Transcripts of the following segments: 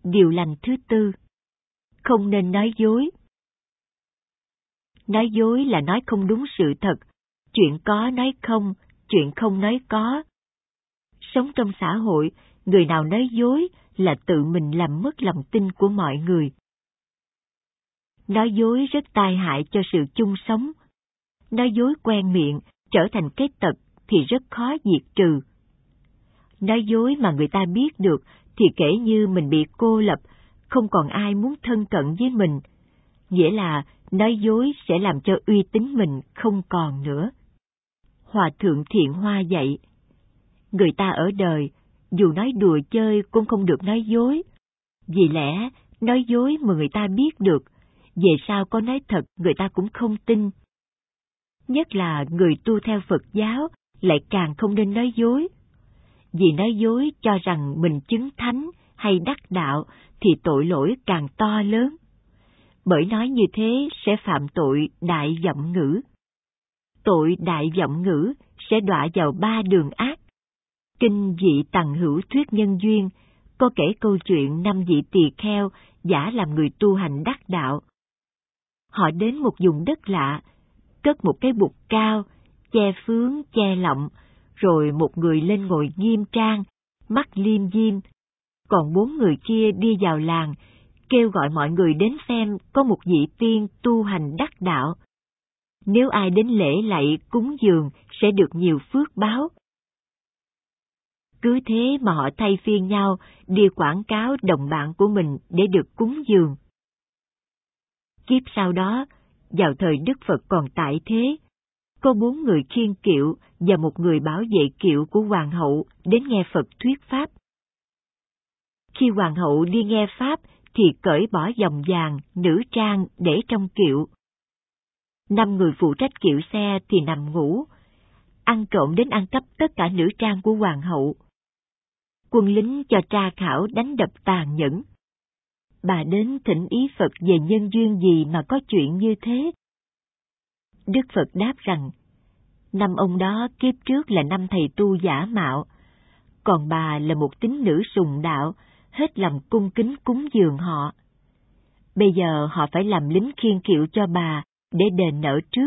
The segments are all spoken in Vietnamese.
Điều lành thứ tư, không nên nói dối. Nói dối là nói không đúng sự thật, chuyện có nói không, chuyện không nói có. Sống trong xã hội, người nào nói dối là tự mình làm mất lòng tin của mọi người. Nói dối rất tai hại cho sự chung sống. Nói dối quen miệng, trở thành cái tật thì rất khó diệt trừ. Nói dối mà người ta biết được thì kể như mình bị cô lập, không còn ai muốn thân cận với mình. Nghĩa là nói dối sẽ làm cho uy tín mình không còn nữa. Hòa thượng Thiện Hoa dạy, người ta ở đời, dù nói đùa chơi cũng không được nói dối. Vì lẽ, nói dối mà người ta biết được, về sau có nói thật người ta cũng không tin. Nhất là người tu theo Phật giáo lại càng không nên nói dối. Vì nói dối cho rằng mình chứng thánh hay đắc đạo thì tội lỗi càng to lớn. Bởi nói như thế sẽ phạm tội đại vọng ngữ. Tội đại vọng ngữ sẽ đọa vào 3 đường ác. Kinh Dị Tằng Hữu Thuyết Nhân Duyên có kể câu chuyện 5 vị tỳ kheo giả làm người tu hành đắc đạo. Họ đến một vùng đất lạ, cất một cái bục cao, che phướng, che lọng, rồi một người lên ngồi nghiêm trang, mắt liêm diêm. Còn 4 người kia đi vào làng, kêu gọi mọi người đến xem có một vị tiên tu hành đắc đạo. Nếu ai đến lễ lạy cúng dường sẽ được nhiều phước báo. Cứ thế mà họ thay phiên nhau đi quảng cáo đồng bạn của mình để được cúng dường. Kiếp sau đó, vào thời Đức Phật còn tại thế, có 4 người khiêng kiệu và một người bảo vệ kiệu của hoàng hậu đến nghe Phật thuyết pháp. Khi hoàng hậu đi nghe pháp thì cởi bỏ vòng vàng, nữ trang để trong kiệu. 5 người phụ trách kiệu xe thì nằm ngủ, ăn trộm đến ăn cắp tất cả nữ trang của hoàng hậu. Quân lính cho tra khảo đánh đập tàn nhẫn. Bà đến thỉnh ý Phật về nhân duyên gì mà có chuyện như thế. Đức Phật đáp rằng, 5 ông đó kiếp trước là 5 thầy tu giả mạo, còn bà là một tín nữ sùng đạo, hết lòng cung kính cúng dường họ. Bây giờ họ phải làm lính khiêng kiệu cho bà để đền nợ trước.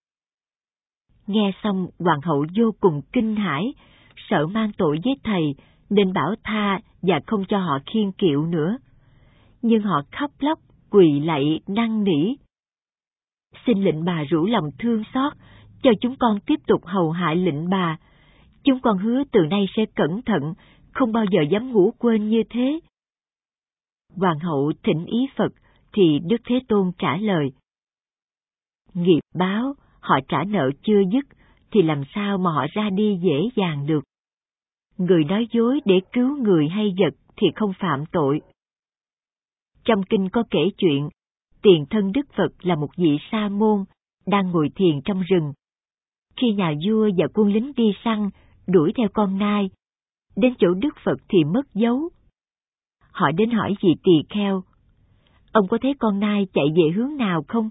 Nghe xong hoàng hậu vô cùng kinh hãi, sợ mang tội với thầy nên bảo tha và không cho họ khiêng kiệu nữa. Nhưng họ khóc lóc, quỳ lạy năn nỉ. Xin lệnh bà rủ lòng thương xót, cho chúng con tiếp tục hầu hạ lệnh bà. Chúng con hứa từ nay sẽ cẩn thận, không bao giờ dám ngủ quên như thế. Hoàng hậu thỉnh ý Phật thì Đức Thế Tôn trả lời, nghiệp báo, họ trả nợ chưa dứt thì làm sao mà họ ra đi dễ dàng được. Người nói dối để cứu người hay vật thì không phạm tội. Trong kinh có kể chuyện, tiền thân Đức Phật là một vị sa môn, đang ngồi thiền trong rừng. Khi nhà vua và quân lính đi săn, đuổi theo con nai, đến chỗ Đức Phật thì mất dấu. Họ đến hỏi vị tỳ kheo, ông có thấy con nai chạy về hướng nào không?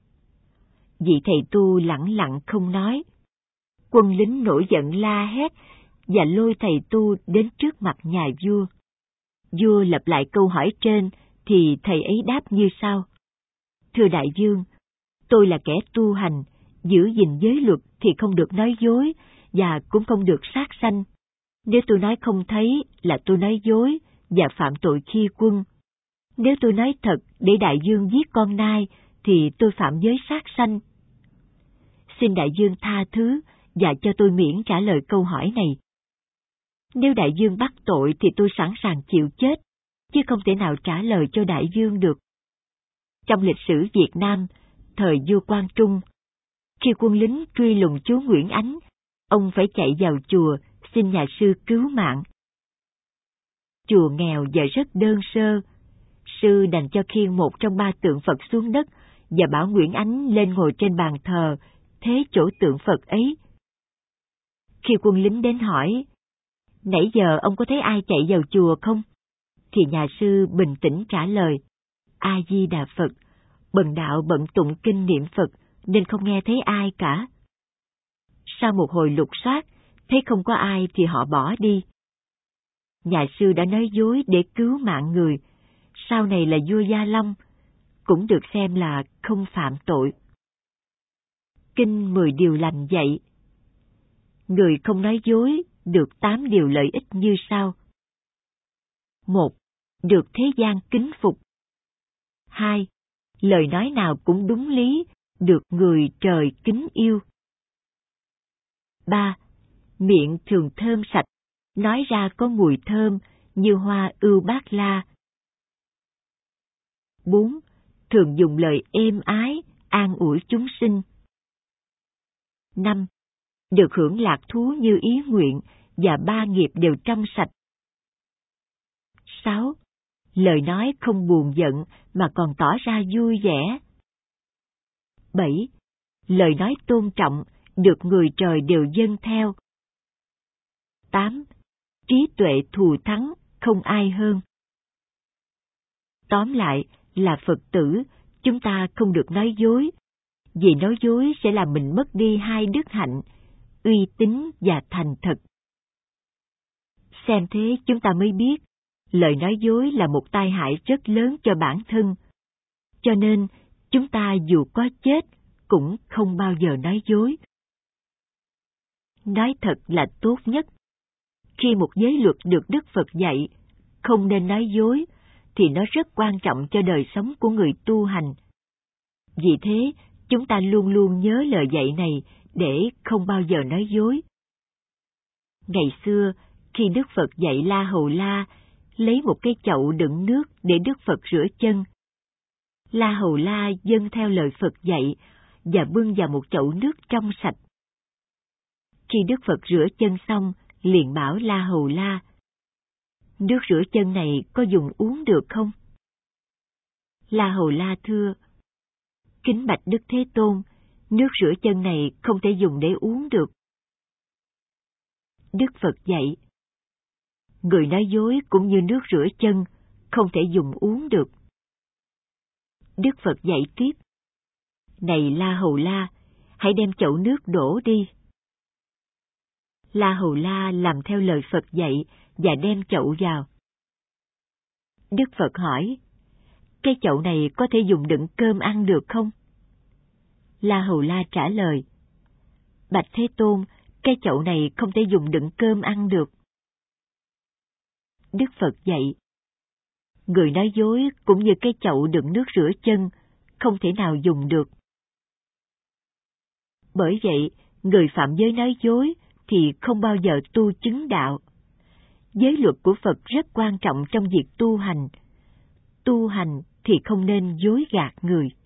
Vị thầy tu lẳng lặng không nói. Quân lính nổi giận la hét và lôi thầy tu đến trước mặt nhà vua. Vua lặp lại câu hỏi trên thì thầy ấy đáp như sau. Thưa đại vương, tôi là kẻ tu hành, giữ gìn giới luật thì không được nói dối và cũng không được sát sanh. Nếu tôi nói không thấy là tôi nói dối và phạm tội khi quân. Nếu tôi nói thật để đại vương giết con nai thì tôi phạm giới sát sanh. Xin đại vương tha thứ và cho tôi miễn trả lời câu hỏi này. Nếu đại vương bắt tội thì tôi sẵn sàng chịu chết, chứ không thể nào trả lời cho đại vương được. Trong lịch sử Việt Nam, thời vua Quang Trung, khi quân lính truy lùng chúa Nguyễn Ánh, ông phải chạy vào chùa xin nhà sư cứu mạng. Chùa nghèo và rất đơn sơ, sư đành cho khiêng một trong 3 tượng Phật xuống đất và bảo Nguyễn Ánh lên ngồi trên bàn thờ, thế chỗ tượng Phật ấy. Khi quân lính đến hỏi, nãy giờ ông có thấy ai chạy vào chùa không? Thì nhà sư bình tĩnh trả lời, A-di-đà Phật, bần đạo bận tụng kinh niệm Phật nên không nghe thấy ai cả. Sau một hồi lục soát, thấy không có ai thì họ bỏ đi. Nhà sư đã nói dối để cứu mạng người, sau này là vua Gia Long, cũng được xem là không phạm tội. Kinh 10 điều lành dạy, người không nói dối được 8 điều lợi ích như sau. 1. Được thế gian kính phục. 2. Lời nói nào cũng đúng lý, được người trời kính yêu. 3. Miệng thường thơm sạch, nói ra có mùi thơm như hoa ưu bát la. 4. Thường dùng lời êm ái, an ủi chúng sinh. 5. Được hưởng lạc thú như ý nguyện và 3 nghiệp đều trong sạch. 6. Lời nói không buồn giận mà còn tỏ ra vui vẻ. 7. Lời nói tôn trọng, được người trời đều dâng theo. 8. Trí tuệ thù thắng, không ai hơn. Tóm lại là Phật tử, chúng ta không được nói dối, vì nói dối sẽ làm mình mất đi 2 đức hạnh, uy tín và thành thật. Xem thế chúng ta mới biết, lời nói dối là một tai hại rất lớn cho bản thân. Cho nên, chúng ta dù có chết, cũng không bao giờ nói dối. Nói thật là tốt nhất. Khi một giới luật được Đức Phật dạy, không nên nói dối, thì nó rất quan trọng cho đời sống của người tu hành. Vì thế, chúng ta luôn luôn nhớ lời dạy này để không bao giờ nói dối. Ngày xưa, khi Đức Phật dạy La Hầu La, lấy một cái chậu đựng nước để Đức Phật rửa chân. La Hầu La dâng theo lời Phật dạy và bưng vào một chậu nước trong sạch. Khi Đức Phật rửa chân xong, liền bảo La Hầu La, nước rửa chân này có dùng uống được không? La Hầu La thưa, kính bạch Đức Thế Tôn, nước rửa chân này không thể dùng để uống được. Đức Phật dạy, người nói dối cũng như nước rửa chân, không thể dùng uống được. Đức Phật dạy tiếp, này La Hầu La, hãy đem chậu nước đổ đi. La Hầu La làm theo lời Phật dạy và đem chậu vào. Đức Phật hỏi, cái chậu này có thể dùng đựng cơm ăn được không? La Hầu La trả lời, bạch Thế Tôn, cái chậu này không thể dùng đựng cơm ăn được. Đức Phật dạy, người nói dối cũng như cái chậu đựng nước rửa chân, không thể nào dùng được. Bởi vậy, người phạm giới nói dối thì không bao giờ tu chứng đạo. Giới luật của Phật rất quan trọng trong việc tu hành. Tu hành thì không nên dối gạt người.